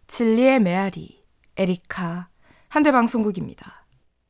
진리의 메아리, 에리카, 한대방송국입니다.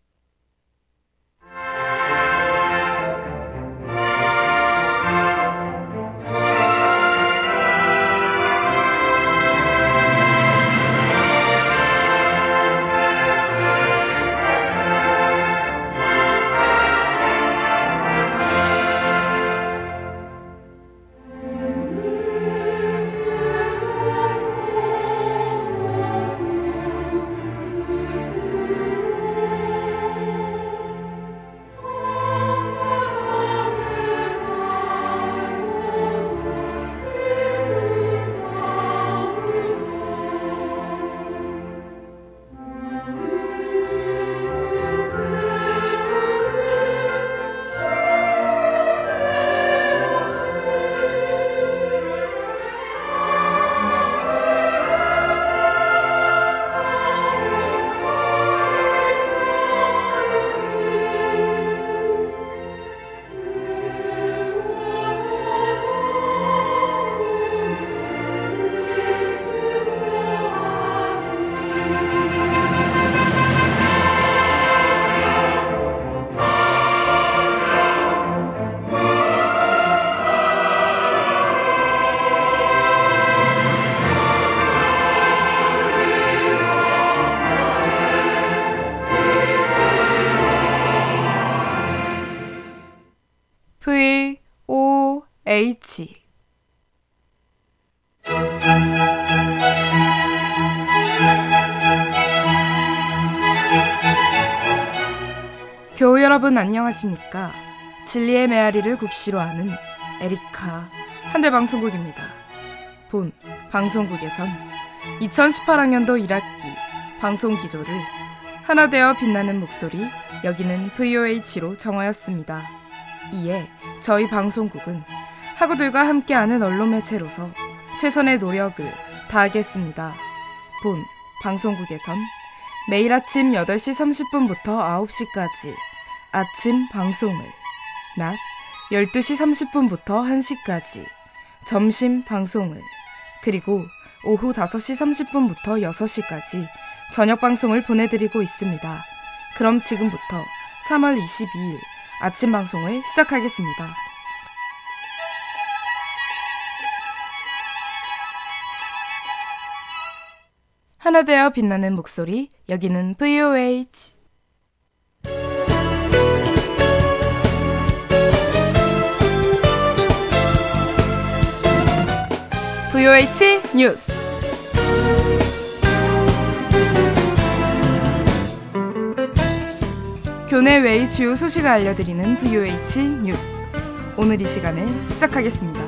VOH 교우 여러분 안녕하십니까? 진리의 메아리를 국시로 하는 에리카 한대방송국입니다. 본 방송국에선 2018학년도 1학기 방송 기조를 하나 되어 빛나는 목소리 여기는 VOH로 정하였습니다. 이에 저희 방송국은 학우들과 함께하는 언론 매체로서 최선의 노력을 다하겠습니다. 본 방송국에선 매일 아침 8시 30분부터 9시까지 아침 방송을, 낮 12시 30분부터 1시까지 점심 방송을, 그리고 오후 5시 30분부터 6시까지 저녁 방송을 보내드리고 있습니다. 그럼 지금부터 3월 22일 아침 방송을 시작하겠습니다. 하나 되어 빛나는 목소리 여기는 VOH VOH 뉴스 교내 외의 주요 소식을 알려드리는 VOH 뉴스 오늘 이 시간을 시작하겠습니다.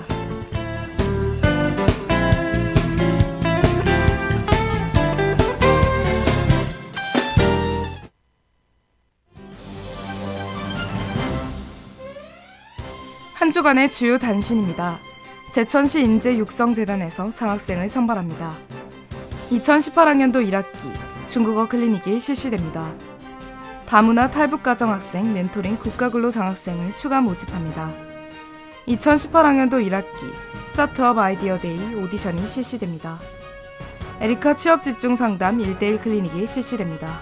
한 주간의 주요 단신입니다. 제천시 인재육성재단에서 장학생을 선발합니다. 2018학년도 1학기 중국어 클리닉이 실시됩니다. 다문화 탈북가정 학생 멘토링 국가근로 장학생을 추가 모집합니다. 2018학년도 1학기 스타트업 아이디어 데이 오디션이 실시됩니다. 에리카 취업 집중 상담 1대1 클리닉이 실시됩니다.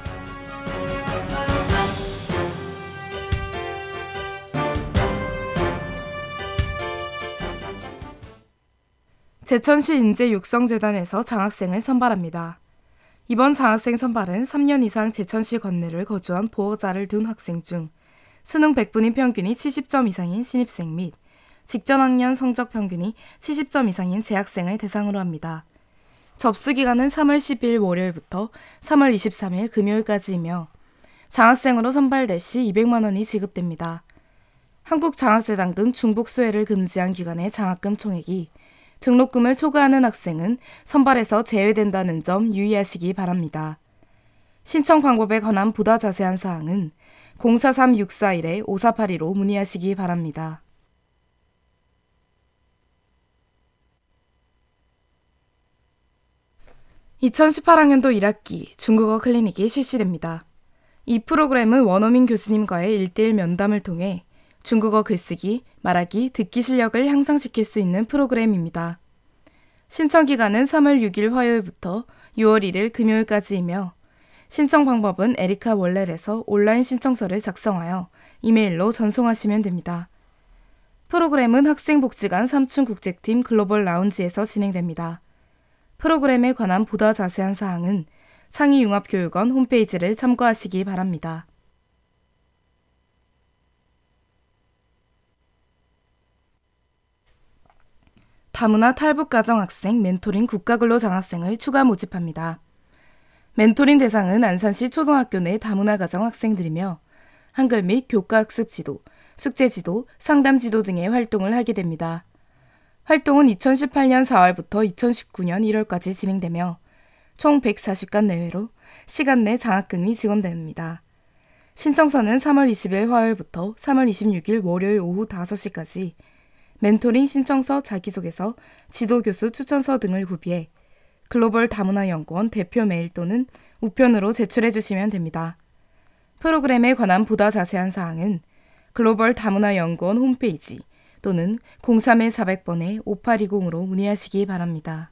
제천시 인재육성재단에서 장학생을 선발합니다. 이번 장학생 선발은 3년 이상 제천시 관내를 거주한 보호자를 둔 학생 중 수능 100분인 평균이 70점 이상인 신입생 및 직전 학년 성적 평균이 70점 이상인 재학생을 대상으로 합니다. 접수 기간은 3월 10일 월요일부터 3월 23일 금요일까지이며 장학생으로 선발될 시 200만 원이 지급됩니다. 한국장학재단 등 중복 수혜를 금지한 기관의 장학금 총액이 등록금을 초과하는 학생은 선발에서 제외된다는 점 유의하시기 바랍니다. 신청 방법에 관한 보다 자세한 사항은 043-641-5482로 문의하시기 바랍니다. (2018학년도 1학기) 중국어 클리닉이 실시됩니다. 이 프로그램은 원어민 교수님과의 1대1 면담을 통해 중국어 글쓰기, 말하기, 듣기 실력을 향상시킬 수 있는 프로그램입니다. 신청 기간은 3월 6일 화요일부터 6월 1일 금요일까지이며 신청 방법은 에리카 월렛에서 온라인 신청서를 작성하여 이메일로 전송하시면 됩니다. 프로그램은 학생복지관 3층 국제팀 글로벌 라운지에서 진행됩니다. 프로그램에 관한 보다 자세한 사항은 창의융합교육원 홈페이지를 참고하시기 바랍니다. 다문화 탈북가정 학생 멘토링 국가근로 장학생을 추가 모집합니다. 멘토링 대상은 안산시 초등학교 내 다문화 가정 학생들이며 한글 및 교과학습 지도, 숙제 지도, 상담 지도 등의 활동을 하게 됩니다. 활동은 2018년 4월부터 2019년 1월까지 진행되며 총 140간 내외로 시간 내 장학금이 지원됩니다. 신청서는 3월 20일 화요일부터 3월 26일 월요일 오후 5시까지 멘토링 신청서 자기소개서, 지도교수 추천서 등을 구비해 글로벌 다문화 연구원 대표 메일 또는 우편으로 제출해 주시면 됩니다. 프로그램에 관한 보다 자세한 사항은 글로벌 다문화 연구원 홈페이지 또는 031-400번에-5820으로 문의하시기 바랍니다.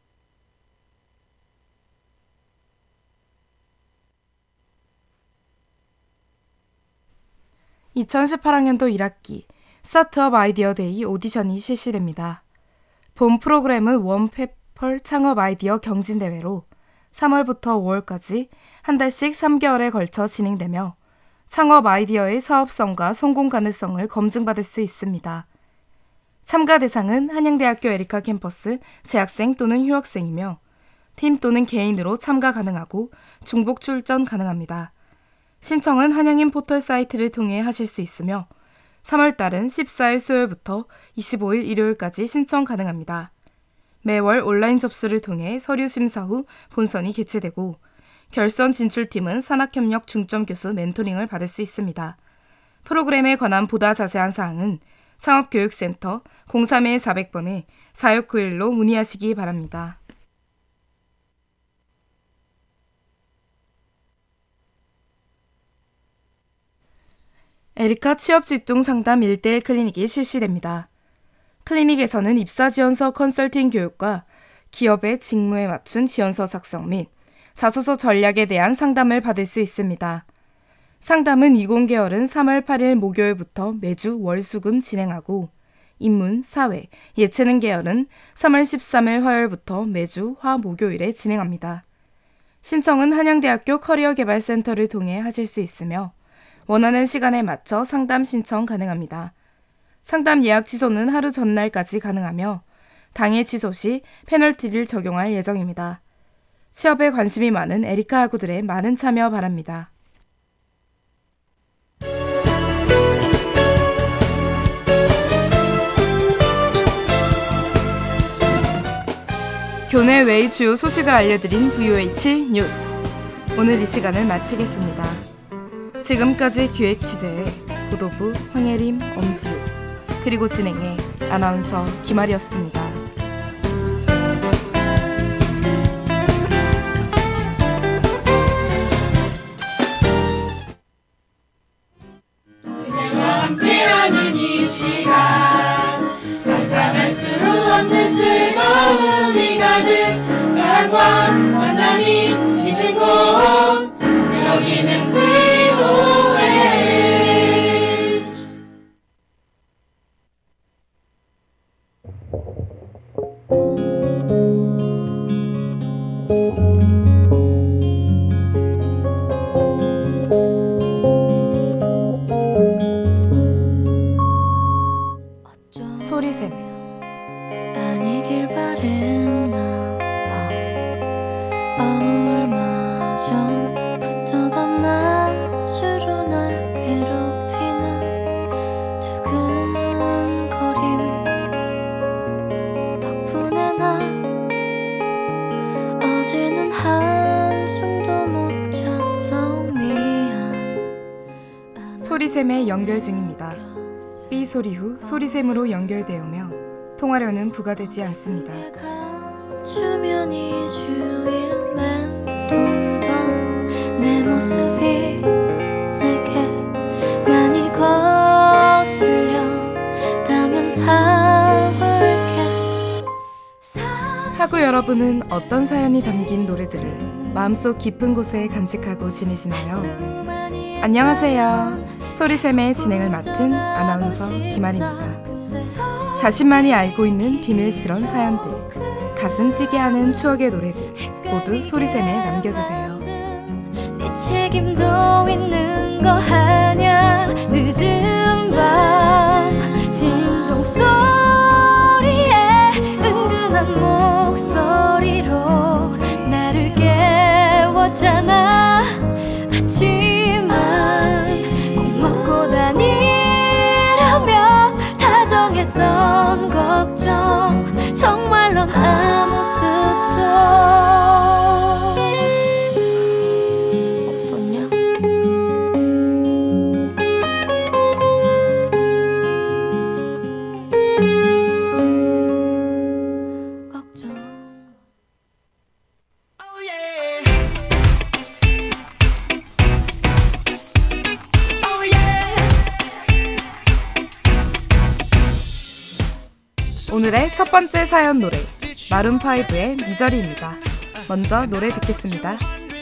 (2018학년도 1학기) 스타트업 아이디어 데이 오디션이 실시됩니다. 본 프로그램은 원페펄 창업 아이디어 경진대회로 3월부터 5월까지 한 달씩 3개월에 걸쳐 진행되며 창업 아이디어의 사업성과 성공 가능성을 검증받을 수 있습니다. 참가 대상은 한양대학교 에리카 캠퍼스 재학생 또는 휴학생이며 팀 또는 개인으로 참가 가능하고 중복 출전 가능합니다. 신청은 한양인 포털 사이트를 통해 하실 수 있으며 3월달은 14일 수요일부터 25일 일요일까지 신청 가능합니다. 매월 온라인 접수를 통해 서류 심사 후 본선이 개최되고 결선 진출팀은 산학협력 중점교수 멘토링을 받을 수 있습니다. 프로그램에 관한 보다 자세한 사항은 창업교육센터 031-400번에-4691로 문의하시기 바랍니다. 에리카 취업집중 상담 1대1 클리닉이 실시됩니다. 클리닉에서는 입사 지원서 컨설팅 교육과 기업의 직무에 맞춘 지원서 작성 및 자소서 전략에 대한 상담을 받을 수 있습니다. 상담은 이공계열은 3월 8일 목요일부터 매주 월수금 진행하고 인문, 사회, 예체능 계열은 3월 13일 화요일부터 매주 화, 목요일에 진행합니다. 신청은 한양대학교 커리어개발센터를 통해 하실 수 있으며 원하는 시간에 맞춰 상담 신청 가능합니다. 상담 예약 취소는 하루 전날까지 가능하며 당일 취소 시 페널티를 적용할 예정입니다. 취업에 관심이 많은 에리카 학우들의 많은 참여 바랍니다. 교내 외의 주요 소식을 알려드린 VOH 뉴스. 오늘 이 시간을 마치겠습니다. 지금까지 기획 취재의 보도부 황예림, 엄지우, 그리고 진행의 아나운서 김아리였습니다. 그대와 함께하는 이 시간 상상할 수 없는 즐거움이 가득 사랑과 만남이 있는 곳 여기는 소리샘. 아니길 바랬나 봐. 얼마 전부터 밤낮으로 날 괴롭히는 두근거림 덕분에 나 어제는 한숨도 못 잤어. 미안. 소리샘에 연결 중입니다. 삐 소리 후 소리샘으로 연결되오며 통화료는 부과되지 않습니다. 주면 2주일 맴돌던 내 모습이 내게 많이 거슬려 다면 사볼게. 하구 여러분은 어떤 사연이 담긴 노래들을 마음속 깊은 곳에 간직하고 지내시나요? 안녕하세요. 소리샘의 진행을 맡은 아나운서 김아리입니다. 자신만이 알고 있는 비밀스런 사연들, 가슴 뛰게 하는 추억의 노래들 모두 소리샘에 남겨주세요. 네 책임도 있는 거 아냐. 늦은 밤 진동 소리에 은근한 목소리로 나를 깨웠잖아. 하지만 꼭 먹고 다니라며 다정했던 걱정 정말론 아무 뜻도 없었냐? 걱정. 오늘의 첫 번째 사연 노래 마룬5의 미저리입니다. 먼저 노래 듣겠습니다.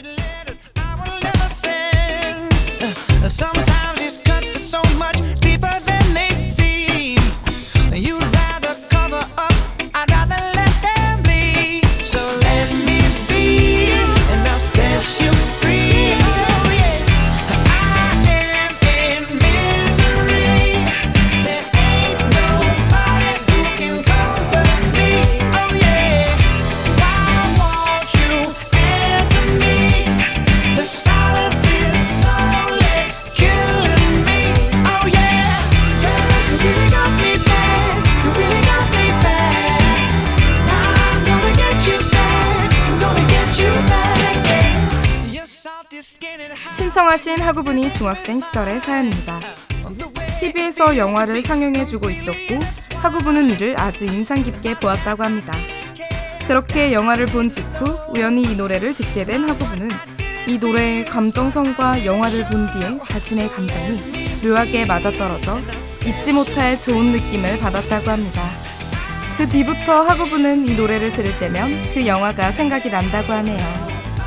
Sometimes these cuts are so much deeper than they seem. You'd rather cover up, I'd rather let them be. So let me be, and I'll set you free. Oh yeah, I am in misery. There ain't nobody who can comfort me. Oh yeah, why won't you answer me? The silence is slowly killing me. Oh yeah, you really got me bad. You really got me bad. I'm gonna get you back. I'm gonna get you back. Yeah. Your salty skin and high 신청하신 하구분이 중학생 시절의 사연입니다. on the way. TV에서 영화를 상영해주고 있었고 하구분은 이를 아주 인상 깊게 보았다고 합니다. 그렇게 영화를 본 직후 우연히 이 노래를 듣게 된 하구분은 이 노래의 감정선과 영화를 본 뒤에 자신의 감정이 묘하게 맞아떨어져 잊지 못할 좋은 느낌을 받았다고 합니다. 그 뒤부터 하구분은 이 노래를 들을 때면 그 영화가 생각이 난다고 하네요.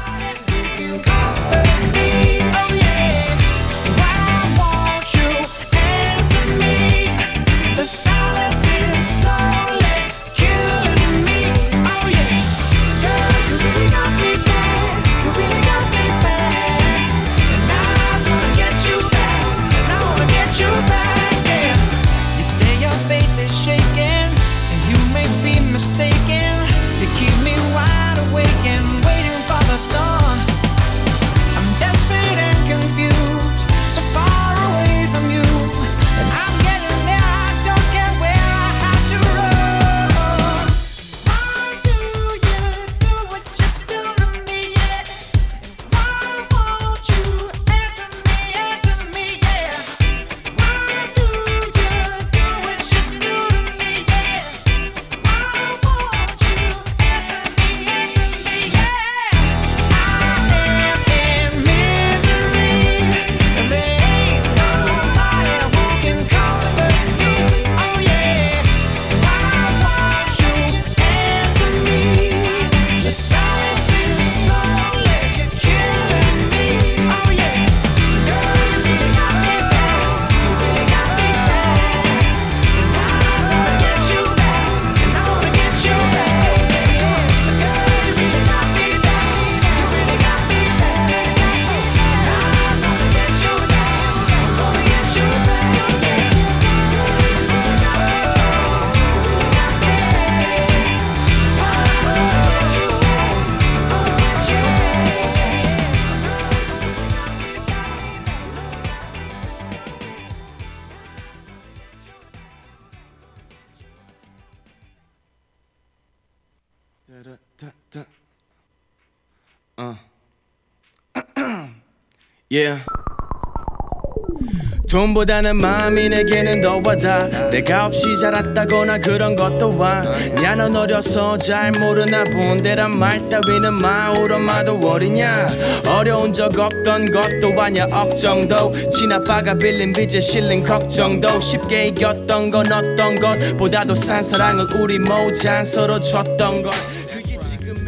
The silence is slowly killing me. Oh yeah, girl, you really got me bad. You really got me bad. And I'm gonna get you back. And I wanna get you back. Yeah. You say your faith is shaken, and you may be mistaken. You keep me wide awake and waiting for the sun. I'm desperate and confused, so far away from you. And I'm getting there, I don't care where I have to run. Why do you do what you do to me, yeah? And why won't you answer me, yeah? Why do you do what you do to me, yeah? Why won't you answer me, yeah? I am in misery, and there ain't nobody who can comfort me. Oh yeah, why won't you answer me? The silence is slowly killing me. Oh yeah, girl, you really got me bad. You really got me bad. And I'm gonna get you back. And I wanna get you back. Girl, you really got me bad. You really got me bad. And I'm gonna get you back. I'm gonna get you back. Yeah. Girl, you really got me bad. You really got me bad. I'm gonna get you back. I'm gonna get you Yeah. 돈보다는 마음이 내게는 더 와닿아. 내가 없이 자랐다거나 그런 것도 아냐. 넌 어려서 잘 모르나 본데란 말 따위는 마을 엄마도 어리냐. 어려운 적 없던 것도 아냐. 억정도 친아빠가 빌린 빚에 실린 걱정도 쉽게 이겼던 건 어떤 것보다도 산 사랑을 우리 모자 서로 줬던 것.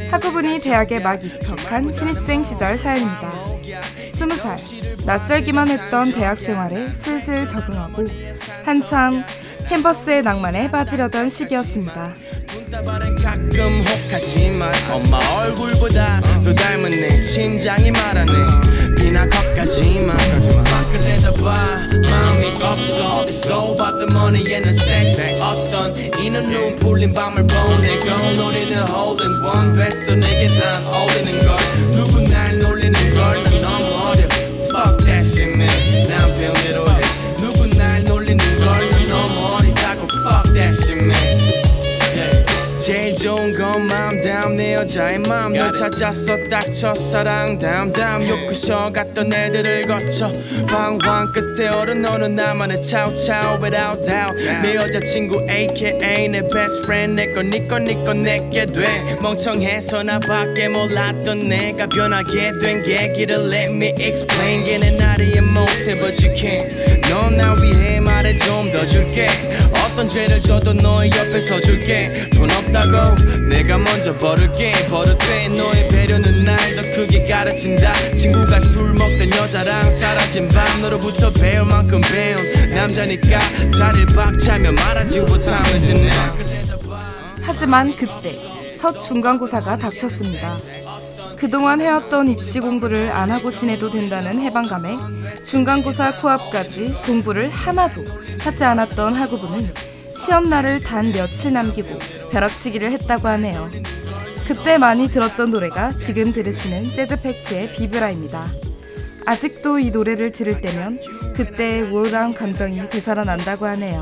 학우분이 대학에 막 입학한 신입생 시절 사연입니다. 20살, 낯설기만 했던 대학 생활에 슬슬 적응하고 한참 캠퍼스의 낭만에 빠지려던 시기였습니다. 문다발은 가끔 혹하지만 엄마 얼굴보다 더 닮은 내 심장이 말하네. 비나 겉가지만 밖을 내다봐 마음이 없어. It's all about the money and the sex. 어떤 이는 눈 풀린 밤을 보내고 노래는 hole in one 됐어. 내게 난 어울리는 걸 누구 날 놀리는 걸 난 너무 어려. Fuck that shit man 남편대로 해. 누구 날 놀리는 걸 난 너무 어리다고. Fuck that shit man. 제일 좋은 건 마음 다음 내 여자의 마음 널 찾았어 딱 첫사랑 다음 요크셔 갔던 애들을 거쳐 방황 끝에 얼은 어느 나만의 차우차우 without doubt 내 여자친구 aka 내 best friend 내거 니거 내게 돼 멍청해서 나밖에 몰랐던 내가 변하게 된 계기를 let me explain 걔네 나를 이해 못해 but you can 넌 나 위해 말해 좀 더 줄게 어떤 죄를 져도 너의 옆에 서줄게 돈 없다고 내가 먼저 버릴게 버릇돼 너의 배려는 날 더 크게 가르친다 친구가 술 먹던 여자랑 사라진 밤 너로부터 배울 만큼 배운 남자니까 자리를 박차면 말하지 못하면서 하지만 그때 첫 중간고사가 닥쳤습니다. 그동안 해왔던 입시 공부를 안 하고 지내도 된다는 해방감에 중간고사 코앞까지 공부를 하나도 하지 않았던 학우분은 시험날을 단 며칠 남기고 벼락치기를 했다고 하네요. 그때 많이 들었던 노래가 지금 들으시는 재즈팩트의 비브라입니다. 아직도 이 노래를 들을 때면 그때의 우울한 감정이 되살아난다고 하네요.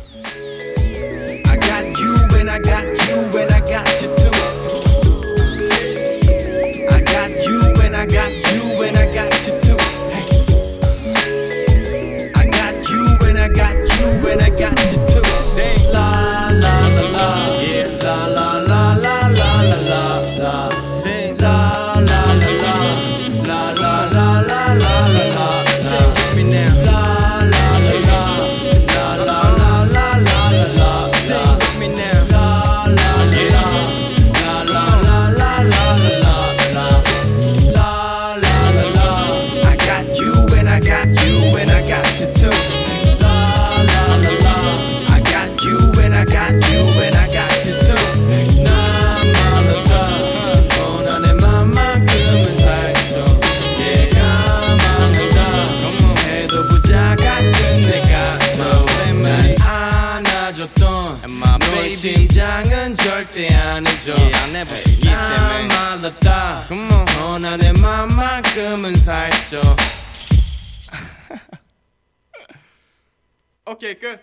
I got you and I got you and I got you too I got you and I got you and I got you too I got you and I got you and I got you too Sing la la la la yeah la la la la la la la la Sing la la la la la la la la la la la Sing with me now la la la la la la la la la la Sing with me now la la la la la la la la la la La la la la I got you and I got you and I got you too La la la la I got you and I got you and I got you too 나만하다 너나 내 맘만큼은 살죠 Yeah 나만하다 해도 부자 같은 내가 더 오랜만에 안아줬던 너의 심장은 절대 안 해줘 난 말랐다 너나 내 맘만큼은 살죠 오케이 끝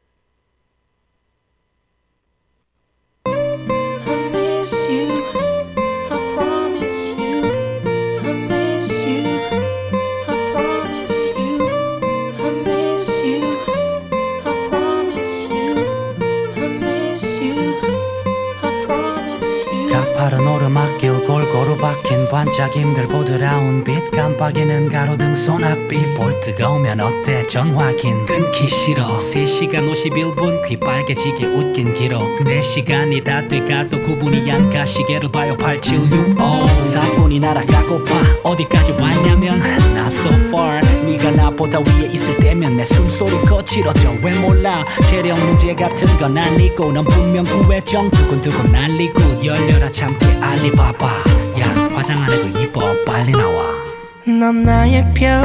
I miss you, I promise you. I miss you, I promise you. I miss you, I promise you. I miss you, I promise you. 가파른 오르막길 골고루 박힌 반짝임들 보드라운 빛 깜빡이는 가로등 소낙비 볼 뜨거우면 어때 전화긴 끊기 싫어 3시간 51분 귀 빨개지게 웃긴 기록 4시간이 다 돼가도 9분이 안 가 시계를 봐요 8765 4분이 날아가고파 어디까지 왔냐면 Not so far 네가 나보다 위에 있을 때면 내 숨소리 거칠어져 왜 몰라 체력 문제 같은 건 아니고 넌 분명 구애정 두근두근 날리고 열려라 참깨 알리바바 야 화장 안 해도 이뻐 빨리 나와 넌 나의 별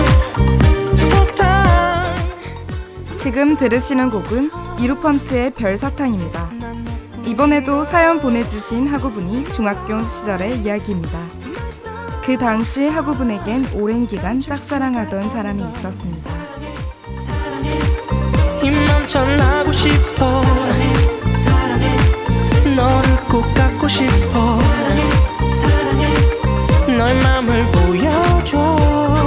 사탕 지금 들으시는 곡은 이루펀트의 별사탕입니다. 이번에도 사연 보내주신 학우분이 중학교 시절의 이야기입니다. 그 당시 학우분에겐 오랜 기간 짝사랑하던 사람이 있었습니다. 이 맘처럼 나고 싶어 너를 꼭 갖고 싶어 너의 맘을 보여줘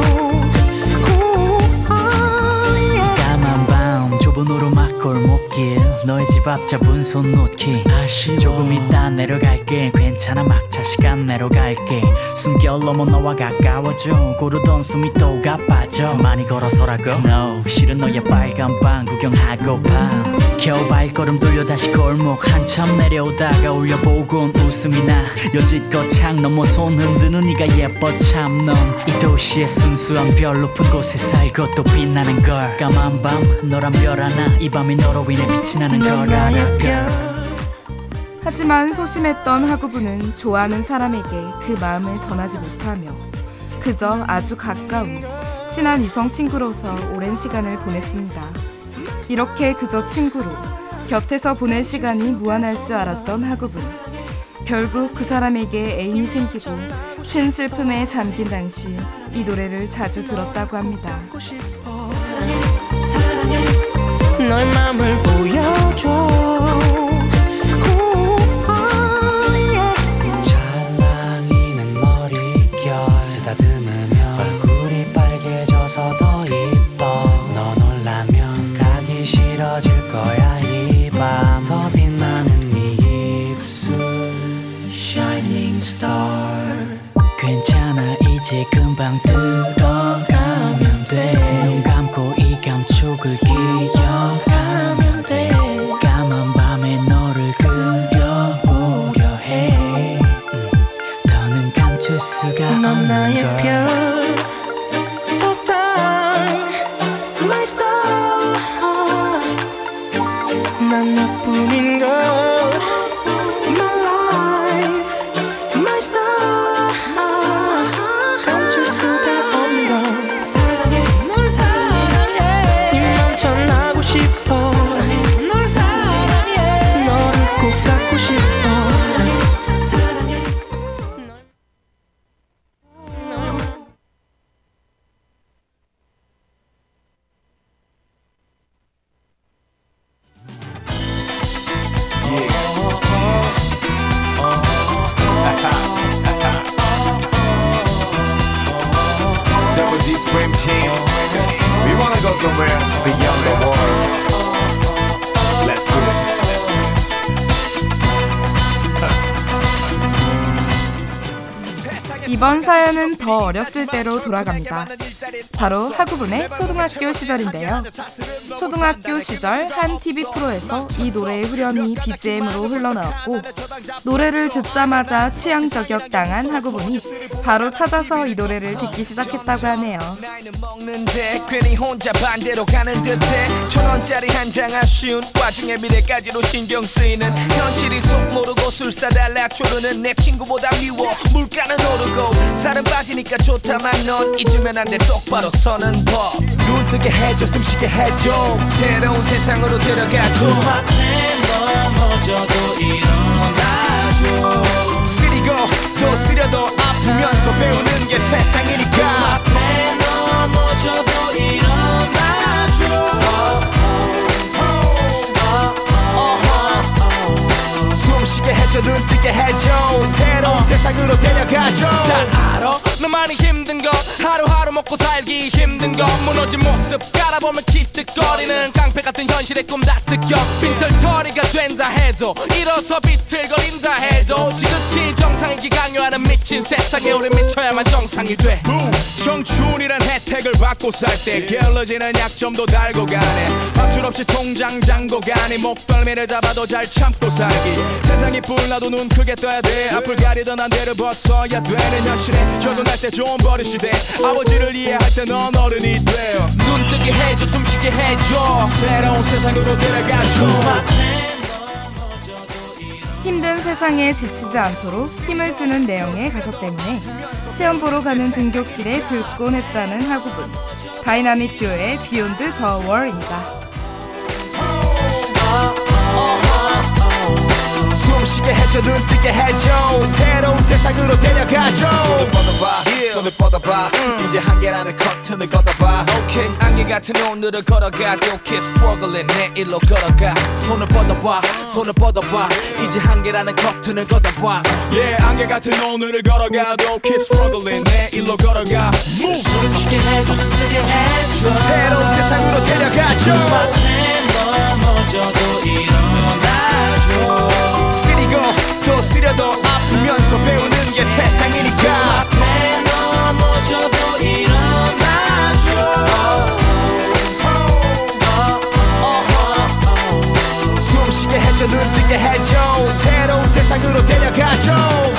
까만 밤 좁은 오르막 골목길 너의 집 앞 잡은 손 놓기 아쉬워 조금 이따 내려갈게 괜찮아 막차 시간 내려갈게 숨결 넘어 너와 가까워져 고르던 숨이 또 가빠져 많이 걸어서라고 No 실은 너의 빨간 방 구경하고파 겨우 발걸음 돌려 다시 골목 한참 내려오다가 올려보곤 웃음이 나 여지껏 창 넘어 손 흔드는 네가 예뻐 참 넌 이 도시의 순수한 별 높은 곳에 살고 또 빛나는 걸 까만 밤 너란 별 하나 이 밤이 너로 인해 빛이 나는 걸 알아 하지만 소심했던 하구부는 좋아하는 사람에게 그 마음을 전하지 못하며 그저 아주 가까운 친한 이성 친구로서 오랜 시간을 보냈습니다. 이렇게 그저 친구로 곁에서 보낼 시간이 무한할 줄 알았던 하구부. 결국 그 사람에게 애인이 생기고 큰 슬픔에 잠긴 당시 이 노래를 자주 들었다고 합니다. 너의 맘을 보여줘 찰랑이는 머릿결 쓰다듬으면 얼굴이 빨개져서 더 이뻐 너 놀라면 가기 싫어질 거야 이 밤 더 빛나는 네 입술 Shining Star 괜찮아 이제 금방 들어가면 돼 눈 감고 이 감촉을 기억하면 돼 까만 밤에 너를 그려보려 해 더는 감출 수가 넌 없는 나의 걸 별 사탕 My star 난 너뿐인 걸 My life My star 감출 수가 없는 걸 사랑해 널 사랑해 네 맘 전하고 싶어 널 사랑해 너를 꼭 갖고 싶어 사랑해 Double D Scream Team. We wanna go somewhere beyond the world. Let's do this. 이번 사연은 더 어렸을 때로 돌아갑니다. 바로 하구분의 초등학교 시절인데요. 초등학교 시절 한 TV 프로에서 이 노래의 후렴이 BGM으로 흘러나왔고 노래를 듣자마자 취향 저격당한 하구분이 바로 찾아서 이 노래를 듣기 시작했다고 하네요. 나이는 먹는데 괜히 혼자 반대로 가는 듯해 1,000원짜리 한 장 아쉬운 와중에 미래까지로 신경 쓰이는 현실이 속 모르고 술사 달라 조르는 내 친구보다 미워 물가는 오르고 살은 빠지니까 좋다만 넌 잊으면 안 돼 똑바로 서는 법 눈 뜨게 해줘 숨쉬게 해줘 새로운 세상으로 데려가줘 앞에 넘어져도 일어나줘 쓰리고 또 쓰려도 아프면서 배우는 게 세상이니까 앞에 넘어져도 일어나줘 숨쉬게 해줘 눈 뜨게 해줘 새로운 세상으로 데려가줘 다 알아 너 많이 힘든 것 하루하루 먹고 살기 힘든 것 무너진 모습 깔아보면 기특거리는 깡패 같은 현실의 꿈 다 뜯겨 빈털터리가 된다 해도 일어서 비틀거린다 해도 지극히 정상이기 강요하는 미친 세상에 우리 미쳐야만 정상이 돼 청춘이란 혜택을 받고 살 때 게을러지는 약점도 달고 가네 밥줄 없이 통장 잔고 가니 목덜미를 잡아도 잘 참고 살기 세상이 불나도 눈 크게 떠야 돼 앞을 가리던 안대를 벗어야 되는 현실에 적응할 때 좋은 버릇이돼 아버지를 이해할 때 넌 어른이 돼 눈 뜨게 해줘 숨쉬게 해줘 새로운 세상으로 데려가줘 힘든 세상에 지치지 않도록 힘을 주는 내용의 가사 때문에 시험 보러 가는 등굣길에 들곤 했다는 하구분. 다이나믹 듀오의 비욘드 더 월입니다. 숨쉬게 해줘 눈 뜨게 해줘 새로운 세상으로 데려가줘 손을 뻗어봐 손을 뻗어봐 이제 한계라는 커튼을 걷어봐 okay. 안개 같은 오늘을 걸어가도 keep struggling 내일로 걸어가 손을 뻗어봐 손을 뻗어봐 이제 한계라는 커튼을 걷어봐 yeah 안개 같은 오늘을 걸어가도 keep struggling 내일로 걸어가 숨쉬게 해줘 눈 뜨게 해줘 새로운 세상으로 데려가줘 앞에 넘어져도 일어나줘 쓰리고 또 쓰려도 아프면서 배우는 게 세상이니까 앞에 넘어져도 일어나줘 가죠.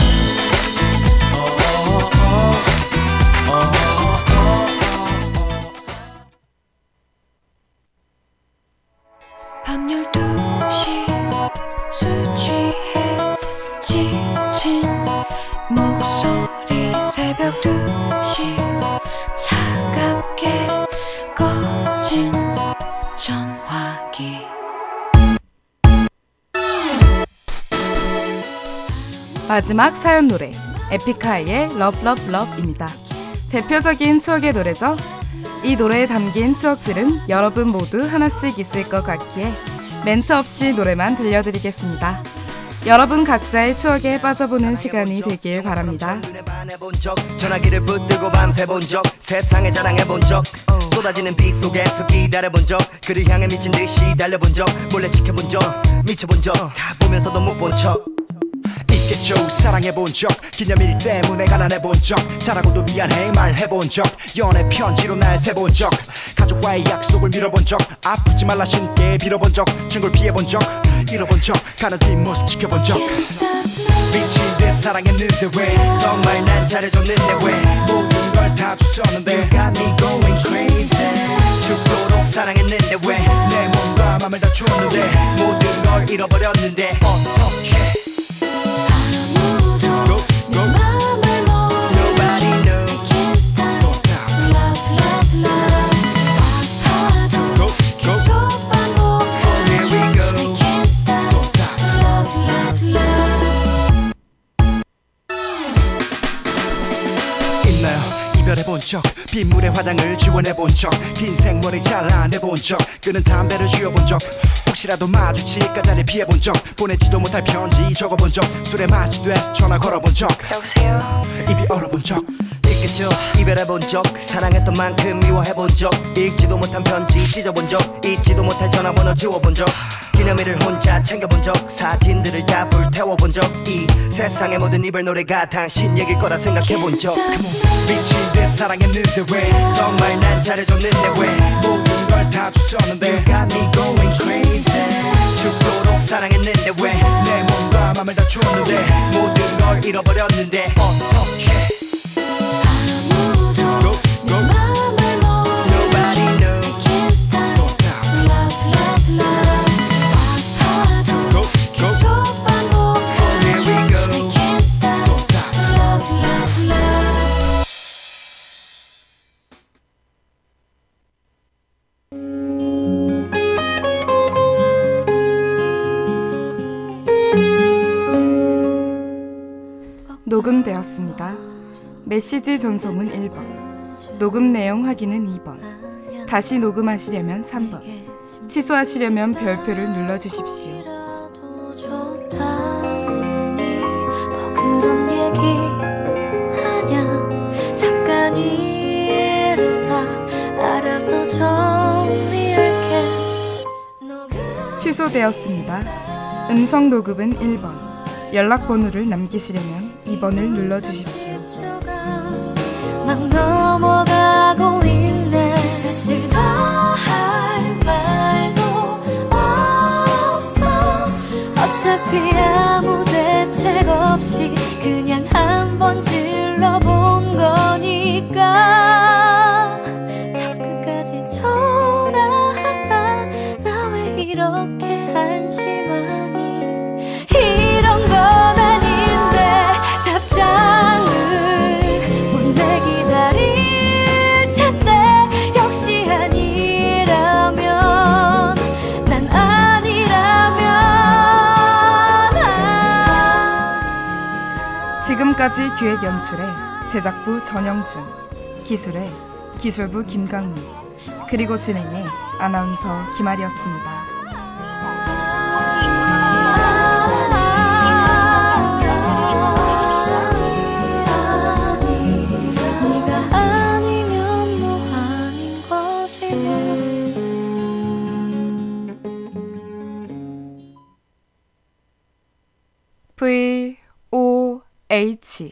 밤 12시 술 취해 지친 목소리 새벽 2시 차갑게 꺼진 전화기 마지막 사연 노래 에픽하이의 Love Love Love입니다. 대표적인 추억의 노래죠. 이 노래에 담긴 추억들은 여러분 모두 하나씩 있을 것 같기에 멘트 없이 노래만 들려드리겠습니다. 여러분 각자의 추억에 빠져보는 시간이 되길 바랍니다. 전화기를 붙들고 밤새 본 적 세상에 자랑해본 적 쏟아지는 비 속에서 기다려본 적 그를 향해 미친 듯이 달려본 적 몰래 지켜본 적 미쳐본 적 다 보면서도 못 본 척 있겠죠. 사랑해본 적 기념일 때문에 가난해본 적 잘하고도 미안해 말해본 적 연애 편지로 날 세본 적 가족과의 약속을 밀어본 적 아프지 말라 신께 빌어본 적 친구를 피해본 적 잃어본 적 가는 뒷모습 지켜본 적 미친 듯 사랑했는데 왜 정말 난 잘해줬는데 왜 모든 걸 다 줬었는데 You got me going crazy 죽도록 사랑했는데 왜 내 몸과 맘을 다 줬는데 모든 걸 잃어버렸는데 어떻게 Nobody knows Don't stop Here we go Don't stop 있나요 이별해본 적 빗물에 화장을 지원해본 적 긴 생머리 잘라내본 적 끄는 담배를 쥐어본 적 혹시라도 마주칠까 자리 피해본 적 보내지도 못할 편지 적어본 적 술에 마취돼서 전화 걸어본 적 여보세요 입이 얼어본 적 있겠죠. 이별해본 적 사랑했던 만큼 미워해본 적 읽지도 못한 편지 찢어본 적 잊지도 못할 전화번호 지워본 적 기념일을 혼자 챙겨본 적 사진들을 다 불태워본 적 이 세상의 모든 이별 노래가 당신 얘길 거라 생각해본 적 미친 듯 사랑했는데 왜 정말 난 잘해줬는데 왜 모든 걸 다 줬었는데 You got me going crazy 죽도록 사랑했는데 왜 내 몸과 맘을 다 줬는데 모든 걸 잃어버렸는데 어떻게 Nobody knows Don't stop Here we go Don't stop 녹음되었습니다. 메시지 전송은 1번, 녹음 내용 확인은 2번, 다시 녹음하시려면 3번, 취소하시려면 별표를 눌러주십시오. 이라도 좋다느니 뭐 그런 얘기 하냐 잠깐이로다 알아서 정리할게 취소되었습니다. 음성 녹음은 1번, 연락번호를 남기시려면 2번을 눌러주십시오. 막 넘어가고 있네 사실 더 할 말도 없어 어차피 아무 대책 없이 그냥 한번 질러본 거니까 참 끝까지 초라하다 나 왜 이렇게 한심하니 이런 건 아닌데 답장을 못내 기다릴 텐데 역시 아니라면 난 아니라면 지금까지 기획 연출의 제작부 전영준, 기술의 기술부 김강민, 그리고 진행의 아나운서 김아리였습니다. 네가 아니면 뭐 아닌 거지 뭐 VOH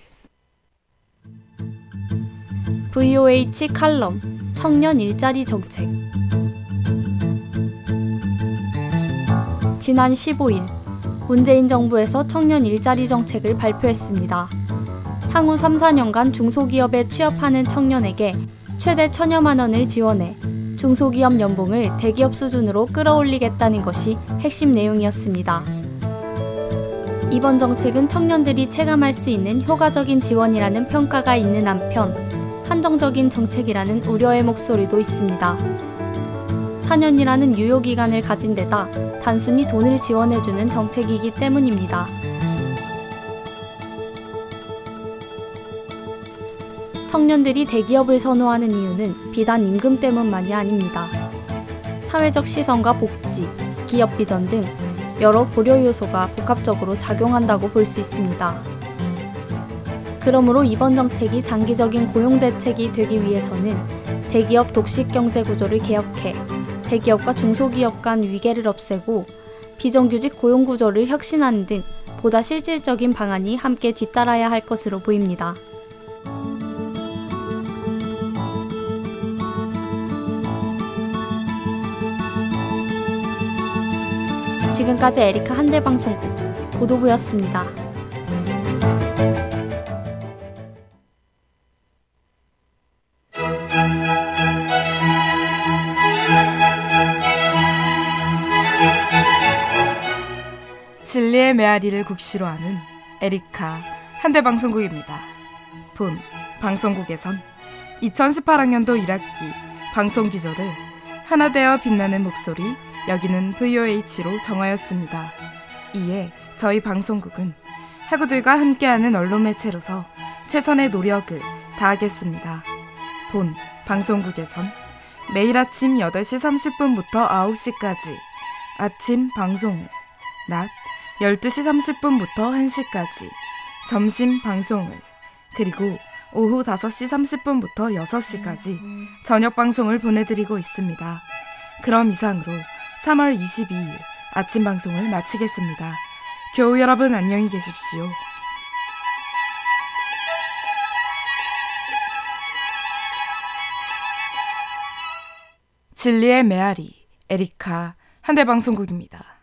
VOH 칼럼 청년 일자리 정책 지난 15일 문재인 정부에서 청년 일자리 정책을 발표했습니다. 향후 3, 4년간 중소기업에 취업하는 청년에게 최대 1,000여만 원을 지원해 중소기업 연봉을 대기업 수준으로 끌어올리겠다는 것이 핵심 내용이었습니다. 이번 정책은 청년들이 체감할 수 있는 효과적인 지원이라는 평가가 있는 한편 한정적인 정책이라는 우려의 목소리도 있습니다. 4년이라는 유효기간을 가진 데다 단순히 돈을 지원해주는 정책이기 때문입니다. 청년들이 대기업을 선호하는 이유는 비단 임금 때문만이 아닙니다. 사회적 시선과 복지, 기업 비전 등 여러 고려 요소가 복합적으로 작용한다고 볼 수 있습니다. 그러므로 이번 정책이 장기적인 고용 대책이 되기 위해서는 대기업 독식 경제 구조를 개혁해 대기업과 중소기업 간 위계를 없애고 비정규직 고용 구조를 혁신하는 등 보다 실질적인 방안이 함께 뒤따라야 할 것으로 보입니다. 지금까지 에리카 한대방송국 보도부였습니다. 진리의 메아리를 국시로 하는 에리카 한대방송국입니다. 본 방송국에선 2018학년도 1학기 방송기조를 하나 되어 빛나는 목소리 여기는 VOH로 정하였습니다. 이에 저희 방송국은 학우들과 함께하는 언론 매체로서 최선의 노력을 다하겠습니다. 본 방송국에선 매일 아침 8시 30분부터 9시까지 아침 방송을, 낮 12시 30분부터 1시까지 점심 방송을, 그리고 오후 5시 30분부터 6시까지 저녁 방송을 보내드리고 있습니다. 그럼 이상으로 3월 22일 아침 방송을 마치겠습니다. 교우 여러분 안녕히 계십시오. 진리의 메아리 에리카 한대방송국입니다.